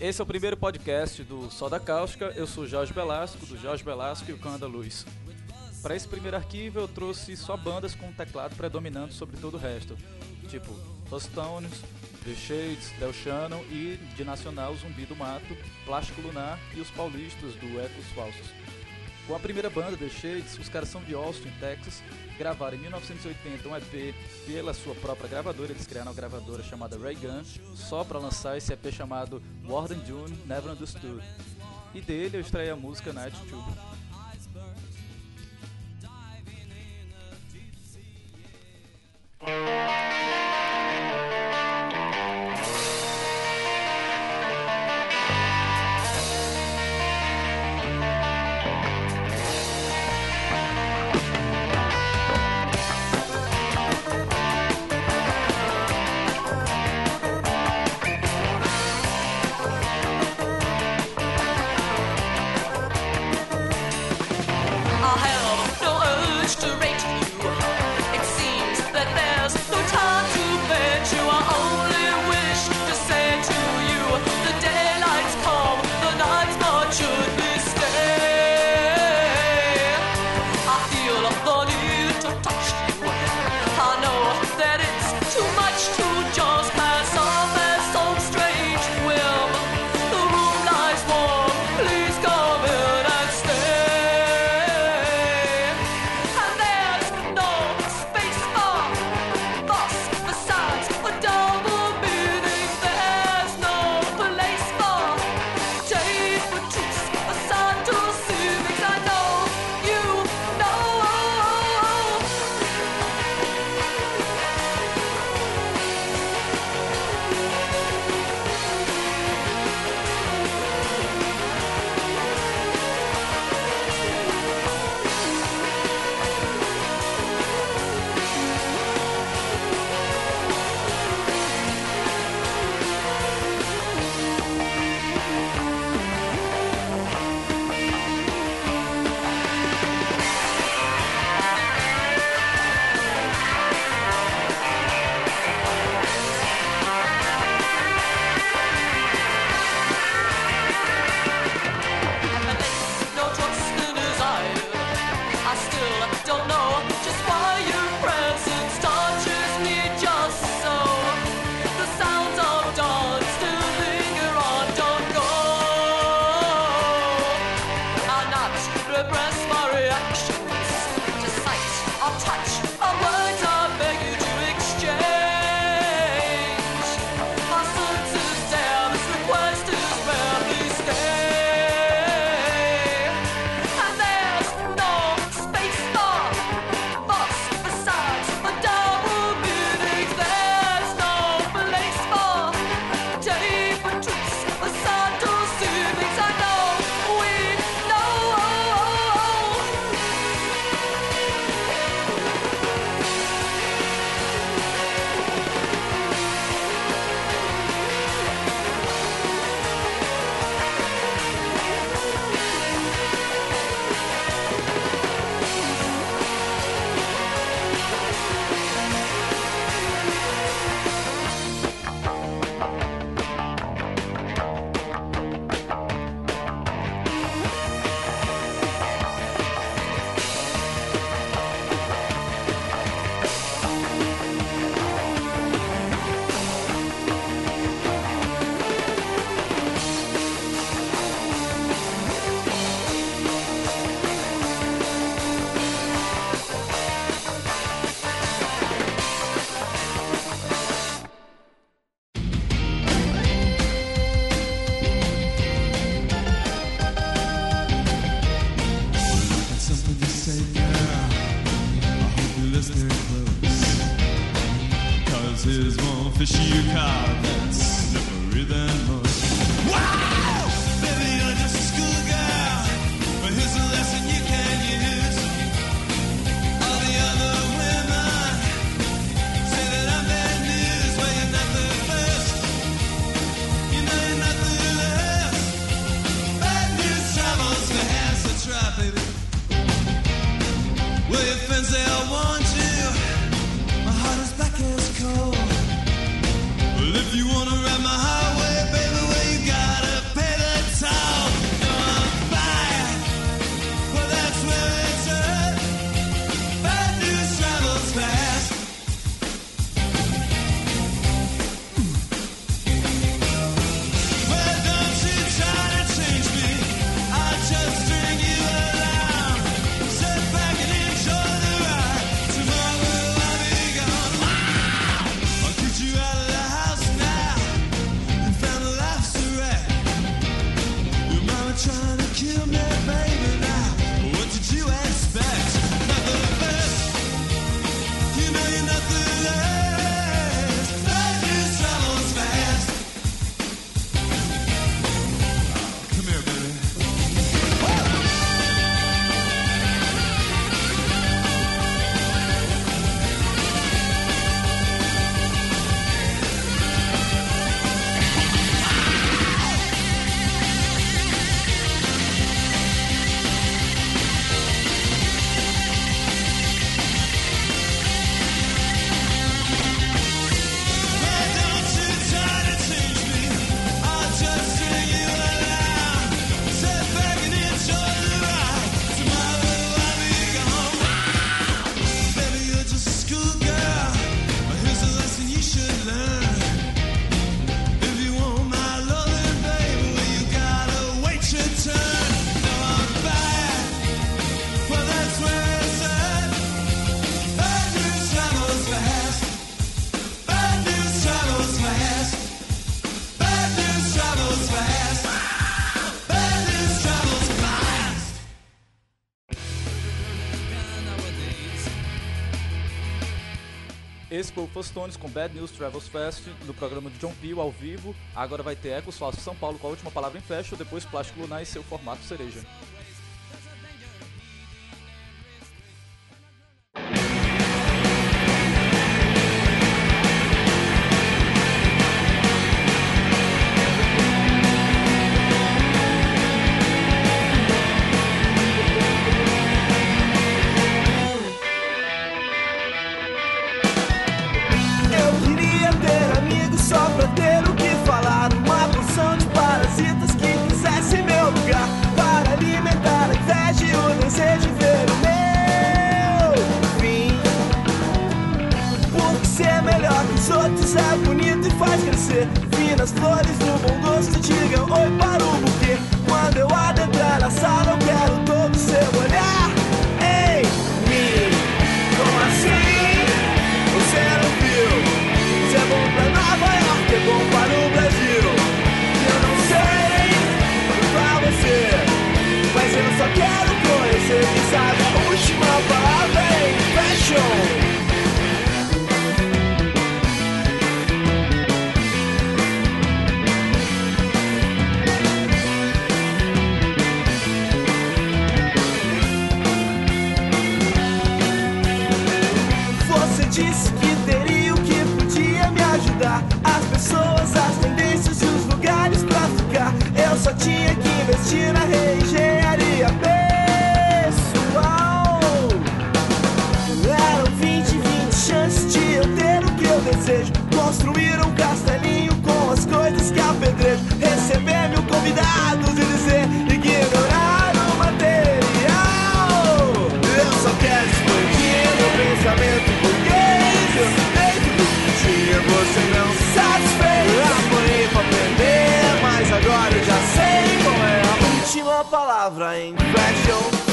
Esse é o primeiro podcast do Soda Cáustica. Eu sou Jorge Belasco, do Jorge Belasco e o Cão da Luz. Para esse primeiro arquivo eu trouxe só bandas com um teclado predominando sobre todo o resto, tipo Los Stones, The Shades, Del Shannon e, de nacional, Zumbi do Mato, Plástico Lunar e os paulistas do Ecos Falsos. Com a primeira banda, The Shades, os caras são de Austin, Texas, gravaram em 1980 um EP pela sua própria gravadora. Eles criaram uma gravadora chamada Ray Gun só para lançar esse EP chamado Warden Dune Never Understood. E dele eu extraí a música Night Tube. Esse foi o Fostones com Bad News Travels Fast no programa de John Peel ao vivo. Agora vai ter Ecos Falsos São Paulo com a última palavra em fashion, depois Plástico Lunar em seu formato cereja. É bonito e faz crescer. Finas flores do bom gosto digam oi para o buquê. Quando eu adentrar na sala eu quero todo seu olhar. Ei, me, como assim? Você não viu? Isso é bom pra Nova York, é bom para o Brasil. Eu não sei pra você, mas eu só quero conhecer. Quem sabe a última palavra em fashion. Disse que teria o que podia me ajudar. As pessoas, as tendências e os lugares pra ficar. Eu só tinha que investir na reengenharia pessoal. Eram 20 chances de eu ter o que eu desejo. Construir um castelinho com as coisas que apedrejo. Receber mil convidados e dizer ignorar o material. Eu só quero expandir meu pensamento. Você não se satisfez. Apanhei pra aprender, mas agora eu já sei qual é a última palavra em fashion.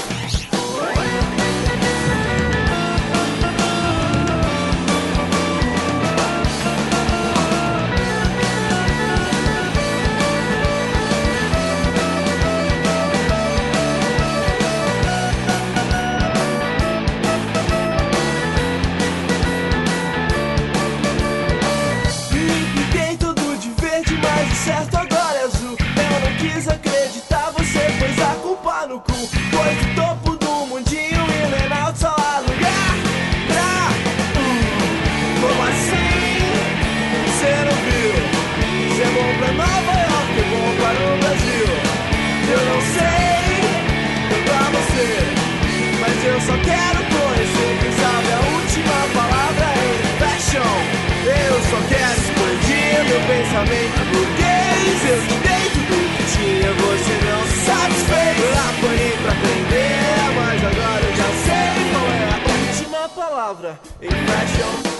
Certo, agora é azul. Eu não quis acreditar, você pôs a culpa no cu. Pois o topo do mundinho e no Enaldo só há lugar pra como assim? Você não viu? Isso é bom pra Nova York, é bom para o Brasil. Eu não sei pra você, mas eu só quero conhecer. Quem sabe a última palavra é fashion. Eu só quero expandir meu pensamento burguês. Eu te dei tudo que tinha, você não se satisfez. Apanhei pra aprender, mas agora eu já sei qual é a última palavra em fashion.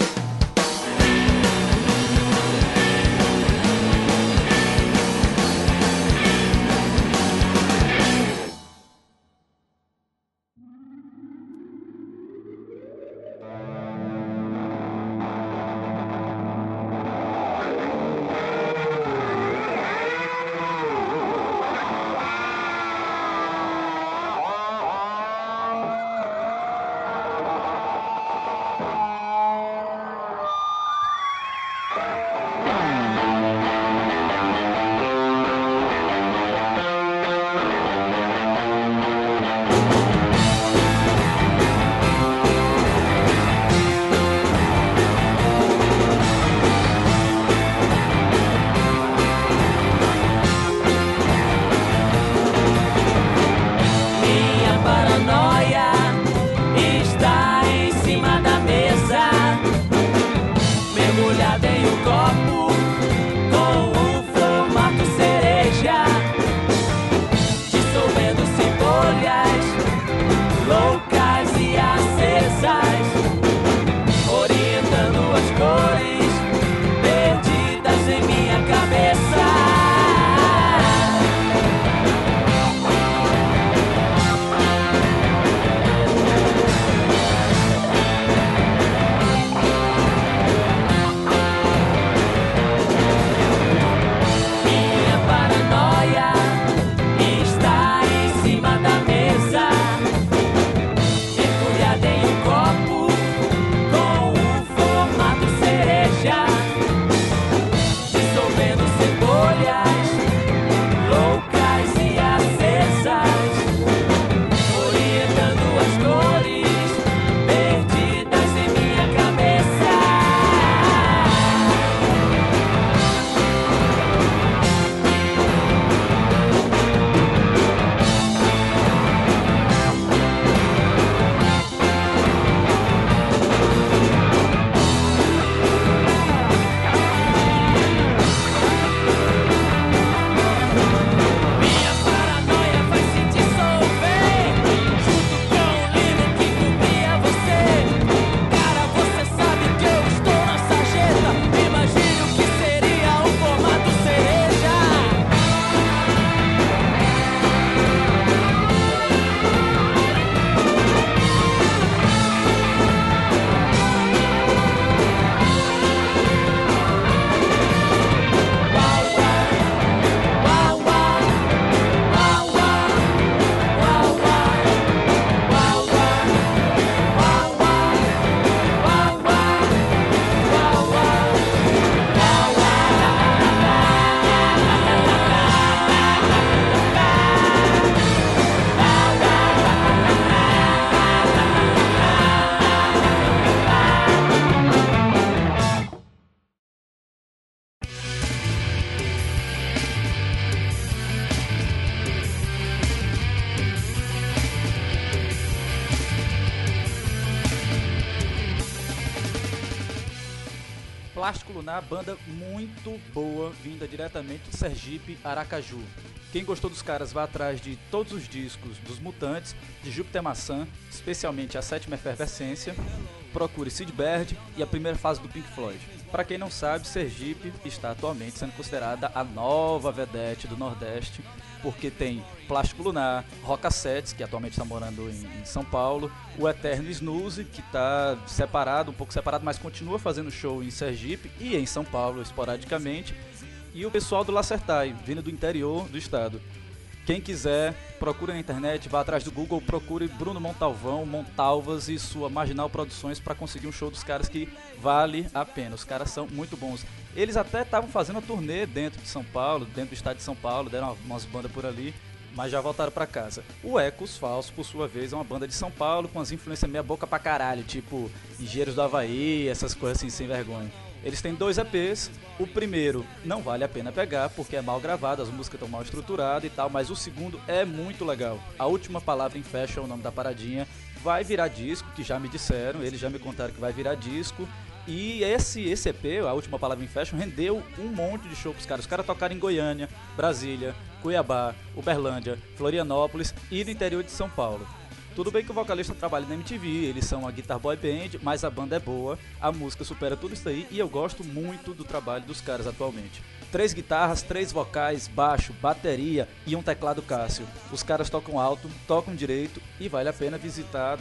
Plástico Lunar, banda muito boa, vinda diretamente de Sergipe, Aracaju. Quem gostou dos caras vá atrás de todos os discos dos Mutantes, de Júpiter Maçã, especialmente a Sétima Efervescência. Procure Sid Barrett e a primeira fase do Pink Floyd. Para quem não sabe, Sergipe está atualmente sendo considerada a nova vedete do Nordeste, porque tem Plástico Lunar, Rockassets, que atualmente está morando em São Paulo, o Eterno Snooze, que está separado, um pouco separado, mas continua fazendo show em Sergipe e em São Paulo esporadicamente, e o pessoal do Lacertai, vindo do interior do estado. Quem quiser, procure na internet, vá atrás do Google, procure Bruno Montalvão, Montalvas e sua Marginal Produções para conseguir um show dos caras que vale a pena. Os caras são muito bons. Eles até estavam fazendo a turnê dentro de São Paulo, dentro do estado de São Paulo, deram umas bandas por ali, mas já voltaram para casa. O Ecos Falsos, por sua vez, é uma banda de São Paulo com as influências meia boca pra caralho, tipo Engenheiros do Havaí, essas coisas assim, sem vergonha. Eles têm 2 EPs, o primeiro não vale a pena pegar porque é mal gravado, as músicas estão mal estruturadas e tal, mas o segundo é muito legal. A Última Palavra em Fashion é o nome da paradinha, vai virar disco, que já me disseram, eles já me contaram que vai virar disco. E esse EP, A Última Palavra em Fashion, rendeu um monte de show pros caras. Os caras tocaram em Goiânia, Brasília, Cuiabá, Uberlândia, Florianópolis e no interior de São Paulo. Tudo bem que o vocalista trabalha na MTV, eles são uma guitar boy band, mas a banda é boa, a música supera tudo isso aí e eu gosto muito do trabalho dos caras atualmente. 3 guitarras, 3 vocais, baixo, bateria e um teclado Cássio. Os caras tocam alto, tocam direito e vale a pena visitar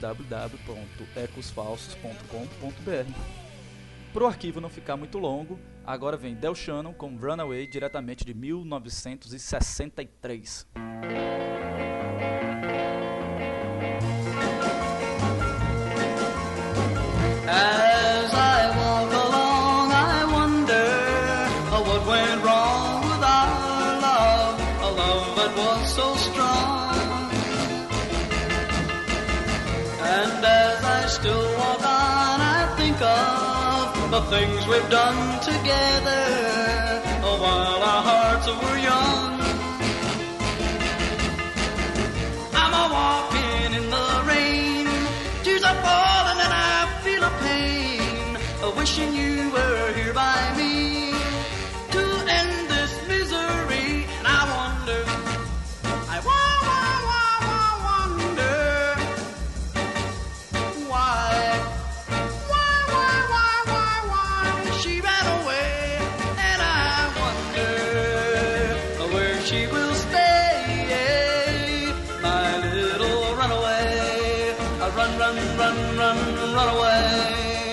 www.ecosfalsos.com.br. Pro arquivo não ficar muito longo, agora vem Del Shannon com Runaway diretamente de 1963. As I walk along, I wonder what went wrong with our love, a love that was so strong. And as I still walk on, I think of the things we've done together while our hearts were young. I'm a walking in the rain, tears are falling and I feel a pain, wishing you were here by me to end this misery. And I wonder, I wonder why she ran away. And I wonder where she will stay, my little runaway. Run, run, run, run, run away.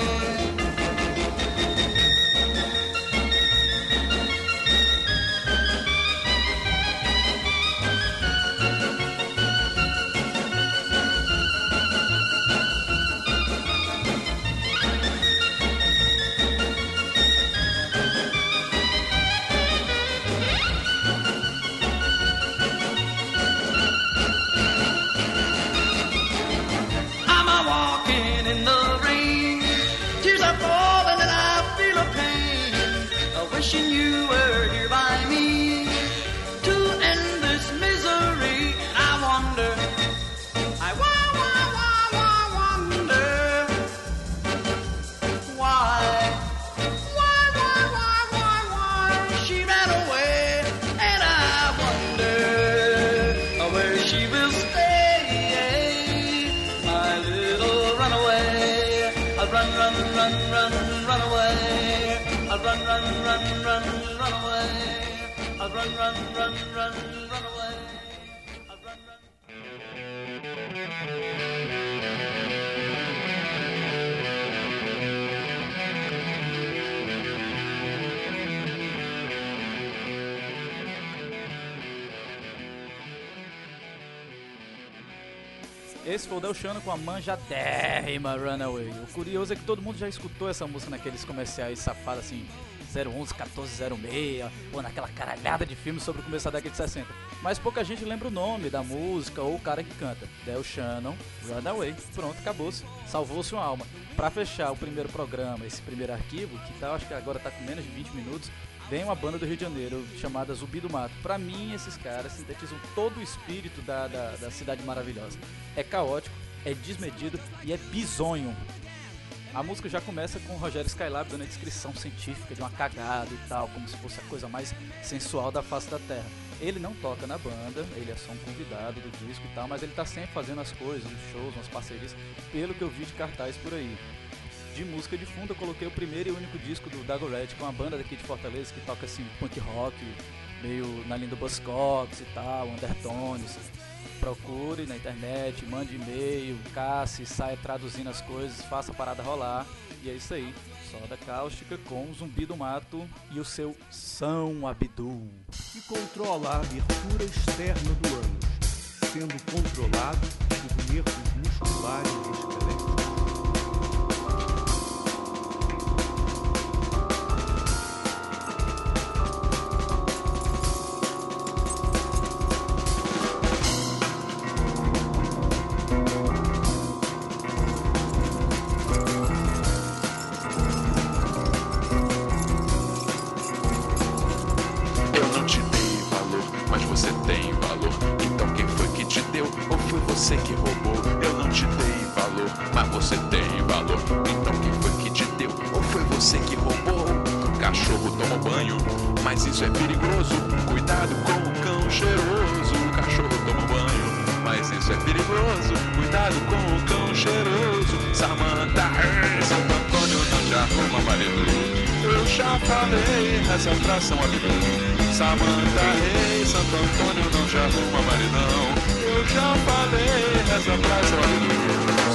Wishing you were here by me to end this misery. I wonder, I wonder why she ran away. And I wonder where she will stay, my little runaway. Run, run, run, run, run away. I'll run, run, run, run, run away. I'll run, run, run, run, run away. I'll run, run. Esse foi o Del Shannon com a manjadérrima Runaway. O curioso é que todo mundo já escutou essa música naqueles comerciais safados assim, 011, 1406, ou naquela caralhada de filmes sobre o começo da década de 60. Mas pouca gente lembra o nome da música ou o cara que canta. Del Shannon, Runaway. Pronto, acabou-se. Salvou-se uma alma. Pra fechar o primeiro programa, esse primeiro arquivo, que tá, acho que agora tá com menos de 20 minutos, vem uma banda do Rio de Janeiro chamada Zumbi do Mato. Pra mim, esses caras sintetizam todo o espírito da cidade maravilhosa. É caótico, é desmedido e é bizonho. A música já começa com o Rogério Skylab dando a descrição científica de uma cagada e tal, como se fosse a coisa mais sensual da face da Terra. Ele não toca na banda, ele é só um convidado do disco e tal, mas ele tá sempre fazendo as coisas, uns shows, umas parcerias, pelo que eu vi de cartaz por aí. De música de fundo eu coloquei o primeiro e único disco do Dagoretti, que é uma banda daqui de Fortaleza que toca assim punk rock, meio na linha do Buzzcocks e tal, Undertones. Procure na internet, mande e-mail, casse, saia traduzindo as coisas, faça a parada rolar. E é isso aí, Soda Cáustica com Zumbi do Mato e o seu São Abdul. Que controla a abertura externa do ânus, sendo controlado por nervos musculares e esqueléticos. Você que roubou, eu não te dei valor, mas você tem valor. Então quem foi que te deu? Ou foi você que roubou? Cachorro toma banho, mas isso é perigoso. Cuidado com o cão cheiroso. Cachorro toma banho, mas isso é perigoso. Cuidado com o cão cheiroso. Samanta, Santo Antônio não te arruma marido. Eu já falei, reza pra São Abdul. Samanta, Santo Antônio não te arruma maridão. Eu já falei, reza pra São Abdul.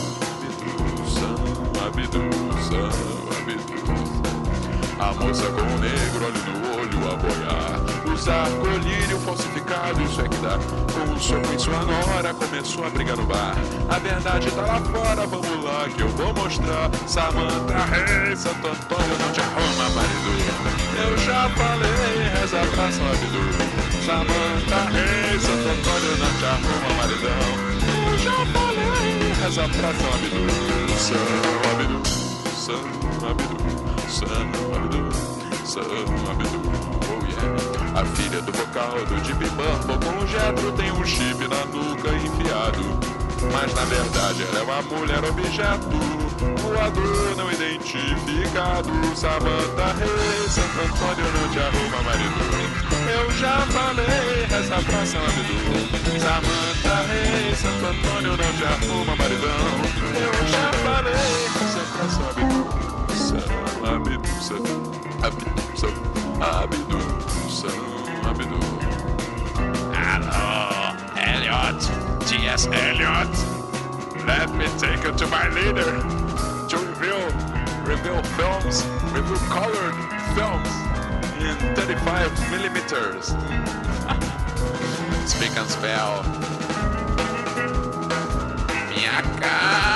São Abdul, São Abdul. A moça com o negro, olho no olho a boiar. Usar colírio falsificado, isso é que dá. Com um soco em sua nora, começou a brigar no bar. A verdade tá lá fora, vamos lá que eu vou mostrar. Samanta, Santo Antônio não te arruma marido. Eu já falei, reza pra São Abdul. Samanta, Santo Antônio não te arruma maridão. Eu já falei, reza pra São Abdul. São Abdul, São Abdul, São Abdul, São Abdul, oh yeah. A filha do vocal do Deep Purple com o Jetro tem um chip na nuca enfiado. Mas na verdade ela é uma mulher objeto, voador não identificado. Samanta, Santo Antônio não te arruma marido. Eu já falei, reza pra São Abdul. Samanta, Santo Antônio não te arruma maridão. Eu já falei, reza pra São Abdul. São Abdul, São Abdul, São Abdul, São Abdul. Hello, Elliot, T.S. Eliot. Let me take you to my leader to review films, review colored films in 35 millimeters. Speak and spell. Minha cara.